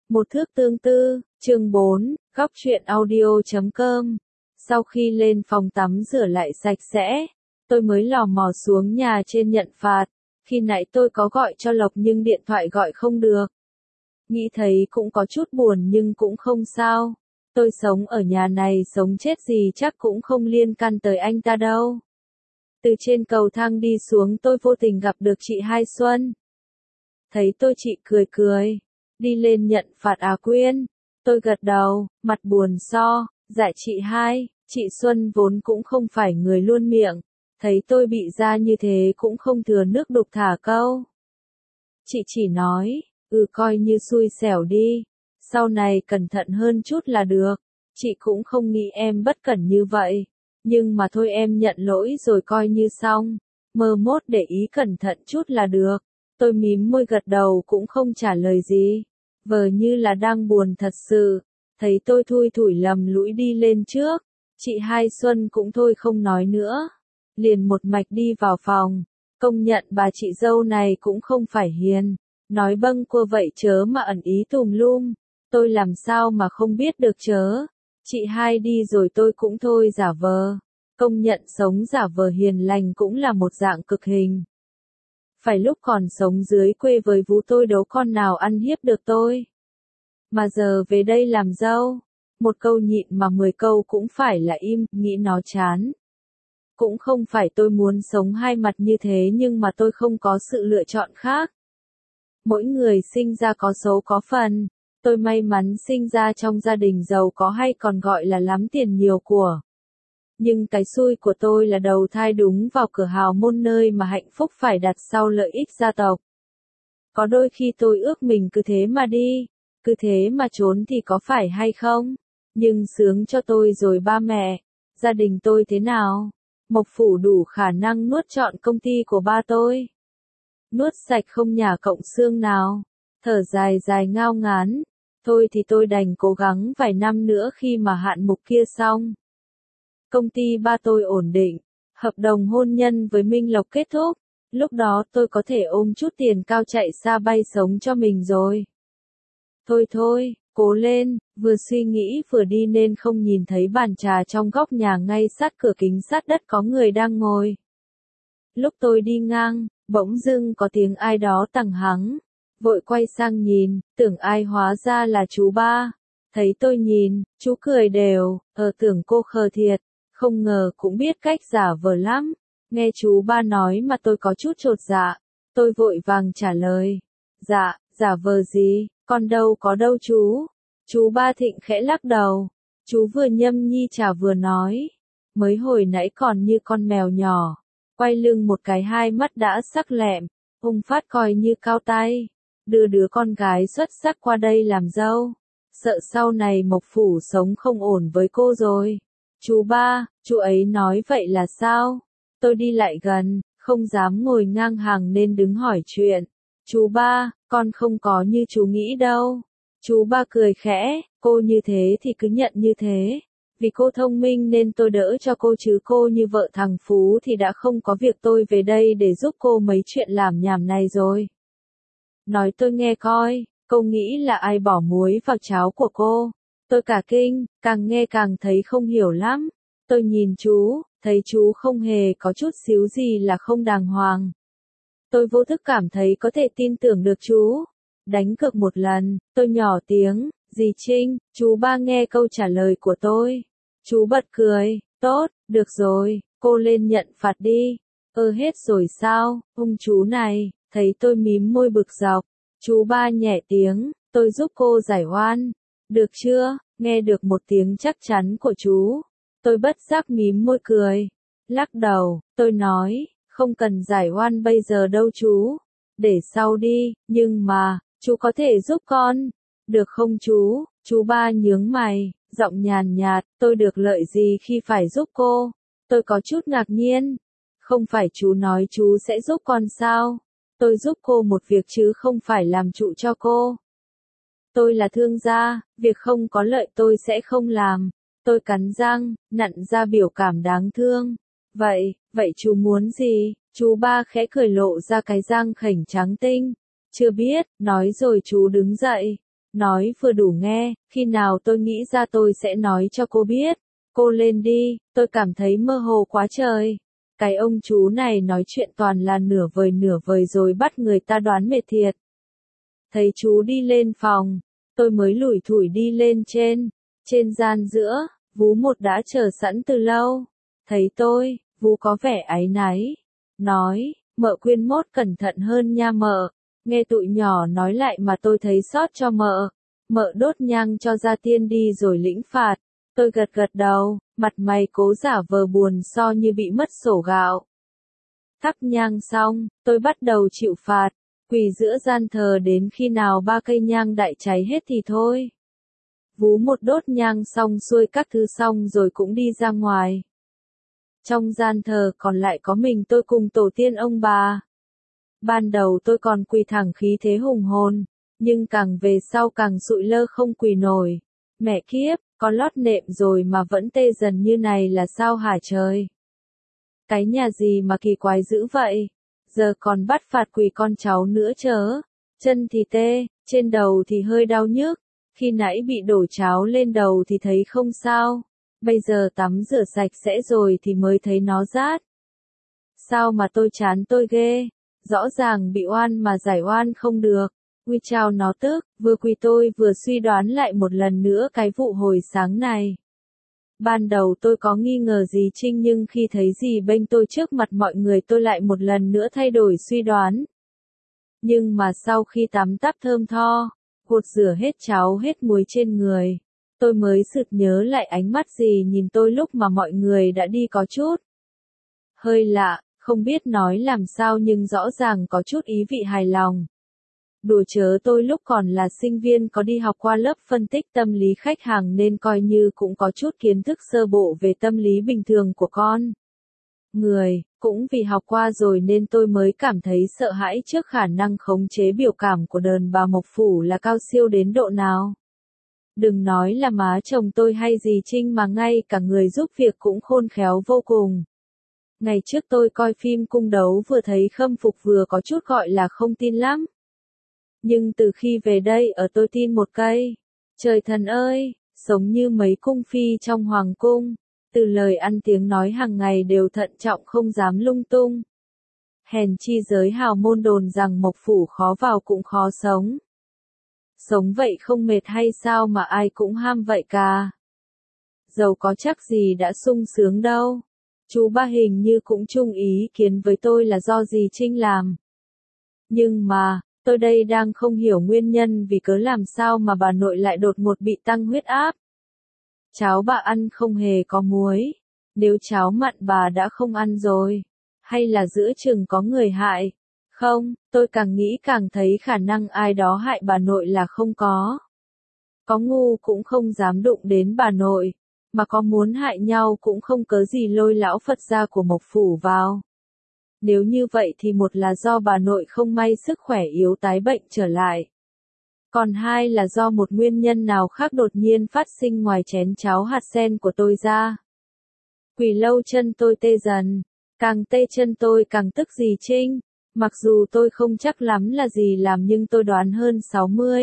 Một thước tương tư, chương 4, góc truyện audio.com. Sau khi lên phòng tắm rửa lại sạch sẽ, tôi mới lò mò xuống nhà trên nhận phạt. Khi nãy tôi có gọi cho Lộc nhưng điện thoại gọi không được. Nghĩ thấy cũng có chút buồn nhưng cũng không sao. Tôi sống ở nhà này sống chết gì chắc cũng không liên can tới anh ta đâu. Từ trên cầu thang đi xuống tôi vô tình gặp được chị Hai Xuân. Thấy tôi chị cười cười. Đi lên nhận phạt à Quyên. Tôi gật đầu, mặt buồn dạ chị Hai, chị Xuân vốn cũng không phải người luôn miệng. Thấy tôi bị ra như thế cũng không thừa nước đục thả câu. Chị chỉ nói, coi như xui xẻo đi. Sau này cẩn thận hơn chút là được. Chị cũng không nghĩ em bất cẩn như vậy. Nhưng mà thôi em nhận lỗi rồi coi như xong. Mơ mốt để ý cẩn thận chút là được. Tôi mím môi gật đầu cũng không trả lời gì. Vờ như là đang buồn thật sự. Thấy tôi thui thủi lầm lũi đi lên trước. Chị Hai Xuân cũng thôi không nói nữa. Liền một mạch đi vào phòng. Công nhận bà chị dâu này cũng không phải hiền. Nói bâng quơ vậy chớ mà ẩn ý tùm lum. Tôi làm sao mà không biết được chớ. Chị Hai đi rồi tôi cũng thôi giả vờ. Công nhận sống giả vờ hiền lành cũng là một dạng cực hình. Phải lúc còn sống dưới quê với vú tôi đấu con nào ăn hiếp được tôi. Mà giờ về đây làm dâu. Một câu nhịn mà 10 câu cũng phải là im, nghĩ nó chán. Cũng không phải tôi muốn sống hai mặt như thế nhưng mà tôi không có sự lựa chọn khác. Mỗi người sinh ra có số có phần. Tôi may mắn sinh ra trong gia đình giàu có hay còn gọi là lắm tiền nhiều của. Nhưng cái xui của tôi là đầu thai đúng vào cửa hào môn nơi mà hạnh phúc phải đặt sau lợi ích gia tộc. Có đôi khi tôi ước mình cứ thế mà đi, cứ thế mà trốn thì có phải hay không? Nhưng sướng cho tôi rồi ba mẹ, gia đình tôi thế nào? Mộc Phủ đủ khả năng nuốt trọn công ty của ba tôi. Nuốt sạch không nhả cộng xương nào. Thở dài dài ngao ngán. Thôi thì tôi đành cố gắng vài năm nữa khi mà hạn mục kia xong. Công ty ba tôi ổn định, hợp đồng hôn nhân với Minh Lộc kết thúc, lúc đó tôi có thể ôm chút tiền cao chạy xa bay sống cho mình rồi. Thôi, cố lên, vừa suy nghĩ vừa đi nên không nhìn thấy bàn trà trong góc nhà ngay sát cửa kính sát đất có người đang ngồi. Lúc tôi đi ngang, bỗng dưng có tiếng ai đó tằng hắng, vội quay sang nhìn, tưởng ai hóa ra là chú ba. Thấy tôi nhìn, chú cười đều, tưởng cô khờ thiệt. Không ngờ cũng biết cách giả vờ lắm. Nghe chú ba nói mà tôi có chút chột dạ. Tôi vội vàng trả lời. Dạ, giả vờ gì, con đâu có đâu chú. Chú ba Thịnh khẽ lắc đầu. Chú vừa nhâm nhi trà vừa nói. Mới hồi nãy còn như con mèo nhỏ. Quay lưng một cái hai mắt đã sắc lẹm. Hung phát coi như cao tay. Đưa đứa con gái xuất sắc qua đây làm dâu. Sợ sau này Mộc Phủ sống không ổn với cô rồi. Chú ba, chú ấy nói vậy là sao? Tôi đi lại gần, không dám ngồi ngang hàng nên đứng hỏi chuyện. Chú ba, con không có như chú nghĩ đâu. Chú ba cười khẽ, cô như thế thì cứ nhận như thế. Vì cô thông minh nên tôi đỡ cho cô chứ cô như vợ thằng Phú thì đã không có việc tôi về đây để giúp cô mấy chuyện làm nhảm này rồi. Nói tôi nghe coi, cô nghĩ là ai bỏ muối vào cháo của cô? Tôi cả kinh, càng nghe càng thấy không hiểu lắm. Tôi nhìn chú, thấy chú không hề có chút xíu gì là không đàng hoàng. Tôi vô thức cảm thấy có thể tin tưởng được chú. Đánh cược một lần, tôi nhỏ tiếng, dì Trinh, chú ba nghe câu trả lời của tôi. Chú bật cười, tốt, được rồi, cô lên nhận phạt đi. Hết rồi sao, chú này, thấy tôi mím môi bực dọc. Chú ba nhẹ tiếng, tôi giúp cô giải oan. Được chưa? Nghe được một tiếng chắc chắn của chú. Tôi bất giác mím môi cười. Lắc đầu, tôi nói, không cần giải oan bây giờ đâu chú. Để sau đi, nhưng mà, chú có thể giúp con. Được không chú? Chú ba nhướng mày, giọng nhàn nhạt, tôi được lợi gì khi phải giúp cô? Tôi có chút ngạc nhiên. Không phải chú nói chú sẽ giúp con sao? Tôi giúp cô một việc chứ không phải làm trụ cho cô. Tôi là thương gia, việc không có lợi tôi sẽ không làm. Tôi cắn răng, nặn ra biểu cảm đáng thương. Vậy chú muốn gì? Chú ba khẽ cười lộ ra cái răng khểnh trắng tinh. Chưa biết, nói rồi chú đứng dậy. Nói vừa đủ nghe, khi nào tôi nghĩ ra tôi sẽ nói cho cô biết. Cô lên đi, tôi cảm thấy mơ hồ quá trời. Cái ông chú này nói chuyện toàn là nửa vời rồi bắt người ta đoán mệt thiệt. Thấy chú đi lên phòng, tôi mới lủi thủi đi lên trên. Trên gian giữa, Vú Một đã chờ sẵn từ lâu. Thấy tôi, Vú có vẻ áy náy. Nói, mợ Quyên mốt cẩn thận hơn nha mợ. Nghe tụi nhỏ nói lại mà tôi thấy xót cho mợ. Mợ đốt nhang cho gia tiên đi rồi lĩnh phạt. Tôi gật gật đầu, mặt mày cố giả vờ buồn so như bị mất sổ gạo. Thắp nhang xong, tôi bắt đầu chịu phạt. Quỳ giữa gian thờ đến khi nào 3 cây nhang đại cháy hết thì thôi. Vú Một đốt nhang xong xuôi các thứ xong rồi cũng đi ra ngoài. Trong gian thờ còn lại có mình tôi cùng tổ tiên ông bà. Ban đầu tôi còn quỳ thẳng khí thế hùng hồn, nhưng càng về sau càng sụi lơ không quỳ nổi. Mẹ kiếp, có lót nệm rồi mà vẫn tê dần như này là sao hả trời? Cái nhà gì mà kỳ quái dữ vậy? Giờ còn bắt phạt quỳ con cháu nữa chớ. Chân thì tê, trên đầu thì hơi đau nhức. Khi nãy bị đổ cháo lên đầu thì thấy không sao. Bây giờ tắm rửa sạch sẽ rồi thì mới thấy nó rát. Sao mà tôi chán tôi ghê. Rõ ràng bị oan mà giải oan không được. Quy chào nó tức, vừa quỳ tôi vừa suy đoán lại một lần nữa cái vụ hồi sáng này. Ban đầu tôi có nghi ngờ gì Trinh nhưng khi thấy gì bênh tôi trước mặt mọi người tôi lại một lần nữa thay đổi suy đoán. Nhưng mà sau khi tắm táp thơm tho, gột rửa hết cháo hết muối trên người, tôi mới sực nhớ lại ánh mắt gì nhìn tôi lúc mà mọi người đã đi có chút hơi lạ, không biết nói làm sao nhưng rõ ràng có chút ý vị hài lòng. Đùa chớ tôi lúc còn là sinh viên có đi học qua lớp phân tích tâm lý khách hàng nên coi như cũng có chút kiến thức sơ bộ về tâm lý bình thường của con người, cũng vì học qua rồi nên tôi mới cảm thấy sợ hãi trước khả năng khống chế biểu cảm của đàn bà Mộc Phủ là cao siêu đến độ nào. Đừng nói là má chồng tôi hay gì Trinh mà ngay cả người giúp việc cũng khôn khéo vô cùng. Ngày trước tôi coi phim cung đấu vừa thấy khâm phục vừa có chút gọi là không tin lắm. Nhưng từ khi về đây ở tôi tin một cây. Trời thần ơi, sống như mấy cung phi trong hoàng cung. Từ lời ăn tiếng nói hàng ngày đều thận trọng không dám lung tung. Hèn chi giới hào môn đồn rằng Mộc Phủ khó vào cũng khó sống. Sống vậy không mệt hay sao mà ai cũng ham vậy cả. Dầu có chắc gì đã sung sướng đâu. Chú ba hình như cũng chung ý kiến với tôi là do gì Trinh làm. Nhưng mà, tôi đây đang không hiểu nguyên nhân vì cớ làm sao mà bà nội lại đột ngột bị tăng huyết áp. Cháo bà ăn không hề có muối. Nếu cháo mặn bà đã không ăn rồi. Hay là giữa chừng có người hại. Không, tôi càng nghĩ càng thấy khả năng ai đó hại bà nội là không có. Có ngu cũng không dám đụng đến bà nội. Mà có muốn hại nhau cũng không cớ gì lôi lão Phật gia của Mộc Phủ vào. Nếu như vậy thì một là do bà nội không may sức khỏe yếu tái bệnh trở lại. Còn hai là do một nguyên nhân nào khác đột nhiên phát sinh ngoài chén cháo hạt sen của tôi ra. Quỳ lâu chân tôi tê dần. Càng tê chân tôi càng tức gì Trinh. Mặc dù tôi không chắc lắm là gì làm nhưng tôi đoán hơn 60.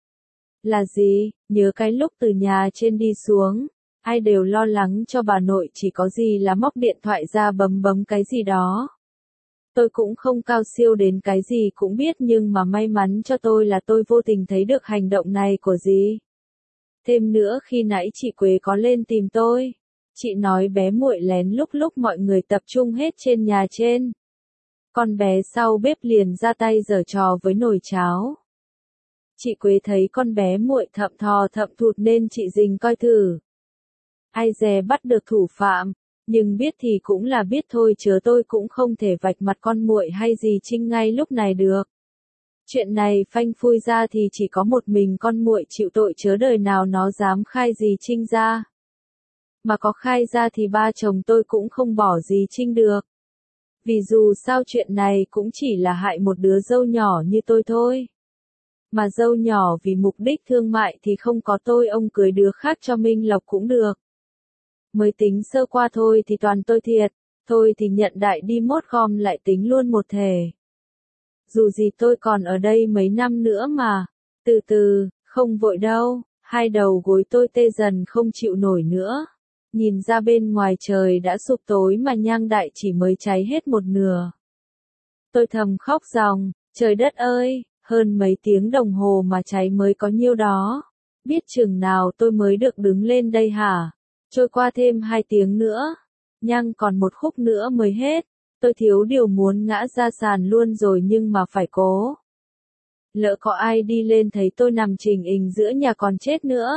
Là gì, nhớ cái lúc từ nhà trên đi xuống. Ai đều lo lắng cho bà nội chỉ có gì là móc điện thoại ra bấm cái gì đó. Tôi cũng không cao siêu đến cái gì cũng biết nhưng mà may mắn cho tôi là tôi vô tình thấy được hành động này của dì. Thêm nữa khi nãy chị Quế có lên tìm tôi. Chị nói bé muội lén lúc mọi người tập trung hết trên nhà trên. Con bé sau bếp liền ra tay giở trò với nồi cháo. Chị Quế thấy con bé muội thậm thò thậm thụt nên chị Dình coi thử. Ai dè bắt được thủ phạm, nhưng biết thì cũng là biết thôi chớ tôi cũng không thể vạch mặt con muội hay gì Trinh ngay lúc này được. Chuyện này phanh phui ra thì chỉ có một mình con muội chịu tội chớ đời nào nó dám khai gì Trinh ra. Mà có khai ra thì ba chồng tôi cũng không bỏ gì Trinh được. Vì dù sao chuyện này cũng chỉ là hại một đứa dâu nhỏ như tôi thôi. Mà dâu nhỏ vì mục đích thương mại thì không có tôi ông cưới đứa khác cho Minh Lộc cũng được. Mới tính sơ qua thôi thì toàn tôi thiệt, thôi thì nhận đại đi mốt gom lại tính luôn một thể. Dù gì tôi còn ở đây mấy năm nữa mà, từ từ, Không vội đâu, hai đầu gối tôi tê dần không chịu nổi nữa. Nhìn ra bên ngoài trời đã sụp tối mà nhang đại chỉ mới cháy hết một nửa. Tôi thầm khóc ròng, trời đất ơi, hơn mấy tiếng đồng hồ mà cháy mới có nhiêu đó. Biết chừng nào tôi mới được đứng lên đây hả? Trôi qua thêm 2 tiếng nữa, nhang còn một khúc nữa mới hết. Tôi thiếu điều muốn ngã ra sàn luôn rồi nhưng mà phải cố. Lỡ có ai đi lên thấy tôi nằm chình ình giữa nhà còn chết nữa.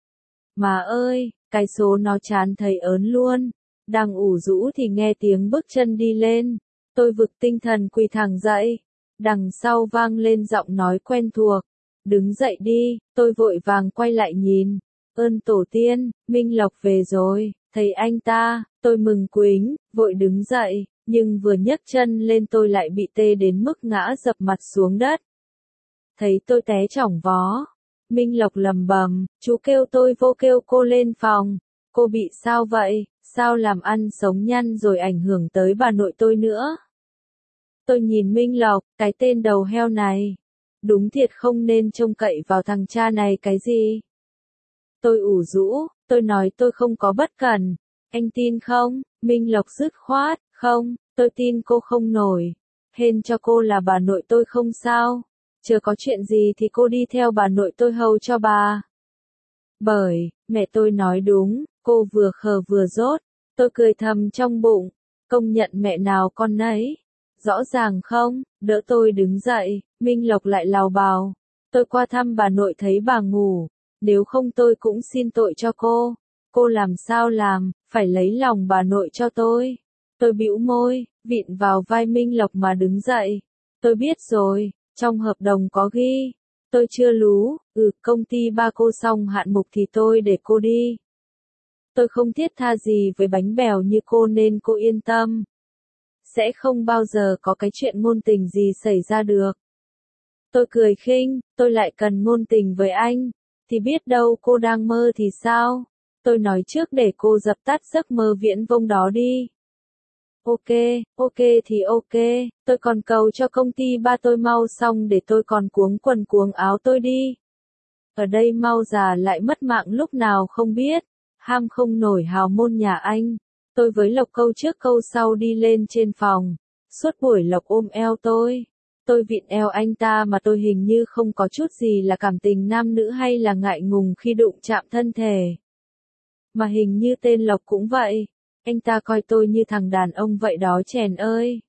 Mà ơi, cái số nó chán thấy ớn luôn. Đang ủ rũ thì nghe tiếng bước chân đi lên. Tôi vực tinh thần quỳ thẳng dậy. Đằng sau vang lên giọng nói quen thuộc. Đứng dậy đi, tôi vội vàng quay lại nhìn. Ơn tổ tiên, Minh Lộc về rồi, thấy anh ta, tôi mừng quính, vội đứng dậy, nhưng vừa nhấc chân lên tôi lại bị tê đến mức ngã dập mặt xuống đất. Thấy tôi té chỏng vó, Minh Lộc lầm bầm, chú kêu tôi vô kêu cô lên phòng. Cô bị sao vậy, sao làm ăn sống nhăn rồi ảnh hưởng tới bà nội tôi nữa. Tôi nhìn Minh Lộc, cái tên đầu heo này. Đúng thiệt không nên trông cậy vào thằng cha này cái gì. Tôi ủ rũ, tôi nói tôi không có bất cẩn. Anh tin không? Minh Lộc dứt khoát, không, tôi tin cô không nổi. Hên cho cô là bà nội tôi không sao. Chưa có chuyện gì thì cô đi theo bà nội tôi hầu cho bà. Bởi, mẹ tôi nói đúng, cô vừa khờ vừa dốt. Tôi cười thầm trong bụng, công nhận mẹ nào con nấy. Rõ ràng không, đỡ tôi đứng dậy, Minh Lộc lại lào bào. Tôi qua thăm bà nội thấy bà ngủ, nếu không tôi cũng xin tội cho cô. Cô làm sao làm, phải lấy lòng bà nội cho tôi. Tôi bĩu môi, vịn vào vai Minh Lộc mà đứng dậy. Tôi biết rồi, trong hợp đồng có ghi. Tôi chưa lú, công ty ba cô xong hạn mục thì tôi để cô đi. Tôi không thiết tha gì với bánh bèo như cô nên cô yên tâm. Sẽ không bao giờ có cái chuyện ngôn tình gì xảy ra được. Tôi cười khinh, tôi lại cần ngôn tình với anh. Thì biết đâu cô đang mơ thì sao? Tôi nói trước để cô dập tắt giấc mơ viễn vông đó đi. Ok thì ok, tôi còn cầu cho công ty ba tôi mau xong để tôi còn cuống quần cuống áo tôi đi. Ở đây mau già lại mất mạng lúc nào không biết, ham không nổi hào môn nhà anh. Tôi với Lộc câu trước câu sau đi lên trên phòng, suốt buổi Lộc ôm eo tôi vịn eo anh ta mà tôi hình như không có chút gì là cảm tình nam nữ hay là ngại ngùng khi đụng chạm thân thể. Mà hình như tên Lộc cũng vậy, anh ta coi tôi như thằng đàn ông vậy đó chèn ơi.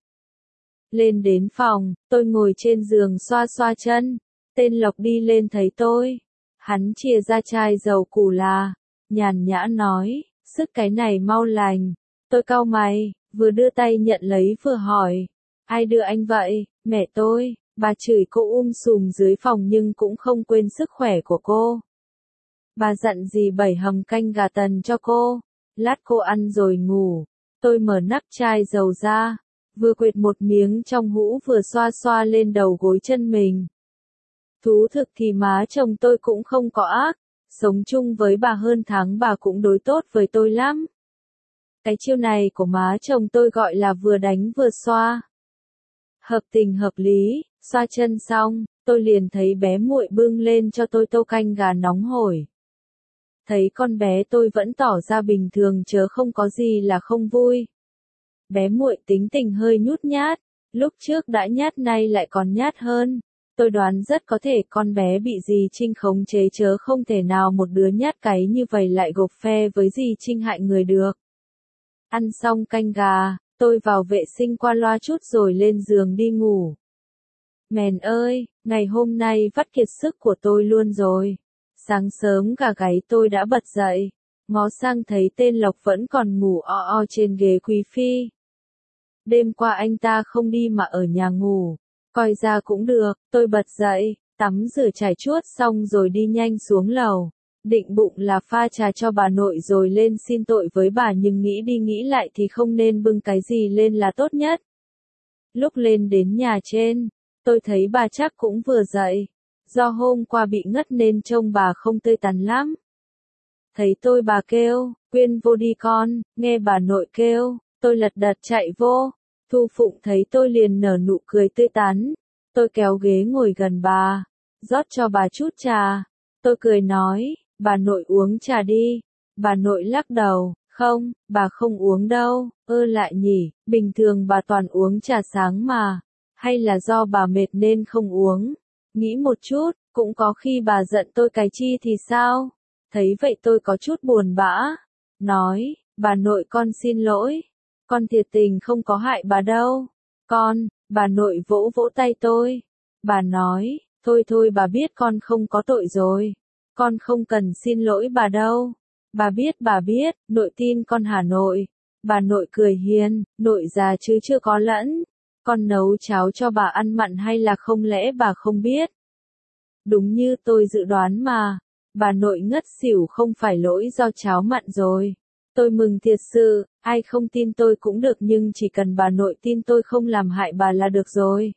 Lên đến phòng, tôi ngồi trên giường xoa xoa chân, tên Lộc đi lên thấy tôi. Hắn chìa ra chai dầu củ là, nhàn nhã nói, sức cái này mau lành. Tôi cau mày, vừa đưa tay nhận lấy vừa hỏi, ai đưa anh vậy? Mẹ tôi. Bà chửi cô sùm dưới phòng nhưng cũng không quên sức khỏe của cô. Bà dặn gì 7 hầm canh gà tần cho cô, lát cô ăn rồi ngủ. Tôi mở nắp chai dầu ra, vừa quệt một miếng trong hũ vừa xoa xoa lên đầu gối chân mình. Thú thực thì má chồng tôi cũng không có ác, sống chung với bà hơn tháng bà cũng đối tốt với tôi lắm. Cái chiêu này của má chồng tôi gọi là vừa đánh vừa xoa. Hợp tình hợp lý, xoa chân xong, tôi liền thấy bé muội bưng lên cho tôi tô canh gà nóng hổi. Thấy con bé tôi vẫn tỏ ra bình thường chớ không có gì là không vui. Bé muội tính tình hơi nhút nhát, lúc trước đã nhát nay lại còn nhát hơn. Tôi đoán rất có thể con bé bị dì Trinh khống chế chớ không thể nào một đứa nhát cái như vậy lại gộp phe với dì Trinh hại người được. Ăn xong canh gà, tôi vào vệ sinh qua loa chút rồi lên giường đi ngủ. Mèn ơi, ngày hôm nay vắt kiệt sức của tôi luôn rồi. Sáng sớm gà gáy tôi đã bật dậy, ngó sang thấy tên Lộc vẫn còn ngủ o trên ghế quý phi. Đêm qua anh ta không đi mà ở nhà ngủ, coi ra cũng được, tôi bật dậy, tắm rửa chải chuốt xong rồi đi nhanh xuống lầu. Định bụng là pha trà cho bà nội rồi lên xin tội với bà nhưng nghĩ đi nghĩ lại thì không nên bưng cái gì lên là tốt nhất. Lúc lên đến nhà trên, tôi thấy bà chắc cũng vừa dậy. Do hôm qua bị ngất nên trông bà không tươi tắn lắm. Thấy tôi bà kêu, Quyên vô đi con, nghe bà nội kêu, tôi lật đật chạy vô. Thu Phụng thấy tôi liền nở nụ cười tươi tắn. Tôi kéo ghế ngồi gần bà, rót cho bà chút trà. Tôi cười nói, bà nội uống trà đi. Bà nội lắc đầu, không, bà không uống đâu, lại nhỉ, bình thường bà toàn uống trà sáng mà. Hay là do bà mệt nên không uống? Nghĩ một chút, cũng có khi bà giận tôi cái chi thì sao? Thấy vậy tôi có chút buồn bã. Nói, bà nội con xin lỗi. Con thiệt tình không có hại bà đâu. Bà nội vỗ vỗ tay tôi. Bà nói, thôi thôi bà biết con không có tội rồi. Con không cần xin lỗi bà đâu. Bà biết, nội tin con hả nội. Bà nội cười hiền, nội già chứ chưa có lẫn. Con nấu cháo cho bà ăn mặn hay là không lẽ bà không biết? Đúng như tôi dự đoán mà. Bà nội ngất xỉu không phải lỗi do cháo mặn rồi. Tôi mừng thiệt sự, ai không tin tôi cũng được nhưng chỉ cần bà nội tin tôi không làm hại bà là được rồi.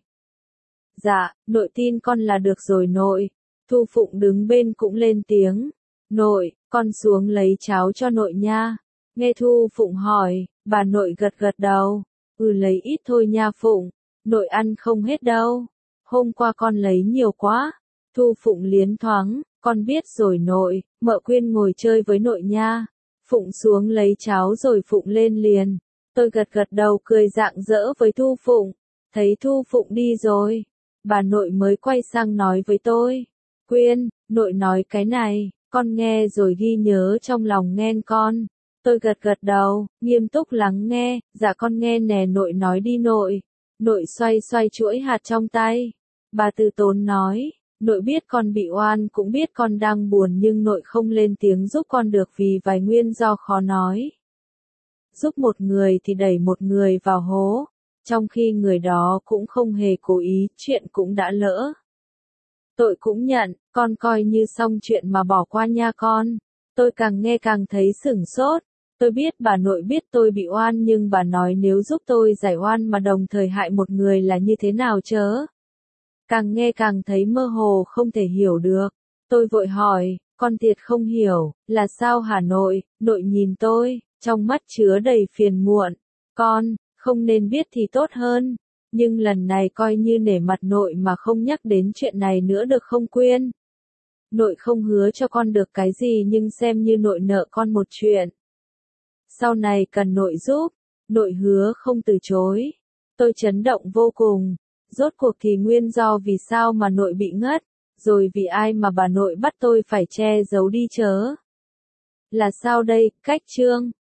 Dạ, nội tin con là được rồi nội. Thu Phụng đứng bên cũng lên tiếng. Nội, con xuống lấy cháo cho nội nha. Nghe Thu Phụng hỏi, bà nội gật gật đầu. Lấy ít thôi nha Phụng. Nội ăn không hết đâu. Hôm qua con lấy nhiều quá. Thu Phụng liến thoáng, con biết rồi nội, mợ Quyên ngồi chơi với nội nha. Phụng xuống lấy cháo rồi Phụng lên liền. Tôi gật gật đầu cười rạng rỡ với Thu Phụng. Thấy Thu Phụng đi rồi, bà nội mới quay sang nói với tôi. Quyên, nội nói cái này, con nghe rồi ghi nhớ trong lòng nghen con. Tôi gật gật đầu, nghiêm túc lắng nghe, dạ con nghe nè nội nói đi nội. Nội xoay xoay chuỗi hạt trong tay. Bà từ tốn nói, nội biết con bị oan cũng biết con đang buồn nhưng nội không lên tiếng giúp con được vì vài nguyên do khó nói. Giúp một người thì đẩy một người vào hố, trong khi người đó cũng không hề cố ý, chuyện cũng đã lỡ. Tội cũng nhận, con coi như xong chuyện mà bỏ qua nha con. Tôi càng nghe càng thấy sửng sốt. Tôi biết bà nội biết tôi bị oan nhưng bà nói nếu giúp tôi giải oan mà đồng thời hại một người là như thế nào chớ. Càng nghe càng thấy mơ hồ không thể hiểu được. Tôi vội hỏi, con thiệt không hiểu, là sao hả nội? Nội nhìn tôi, trong mắt chứa đầy phiền muộn. Con, không nên biết thì tốt hơn. Nhưng lần này coi như nể mặt nội mà không nhắc đến chuyện này nữa được không Quyên? Nội không hứa cho con được cái gì nhưng xem như nội nợ con một chuyện. Sau này cần nội giúp, nội hứa không từ chối. Tôi chấn động vô cùng. Rốt cuộc thì nguyên do vì sao mà nội bị ngất, rồi vì ai mà bà nội bắt tôi phải che giấu đi chớ. Là sao đây, cách chương?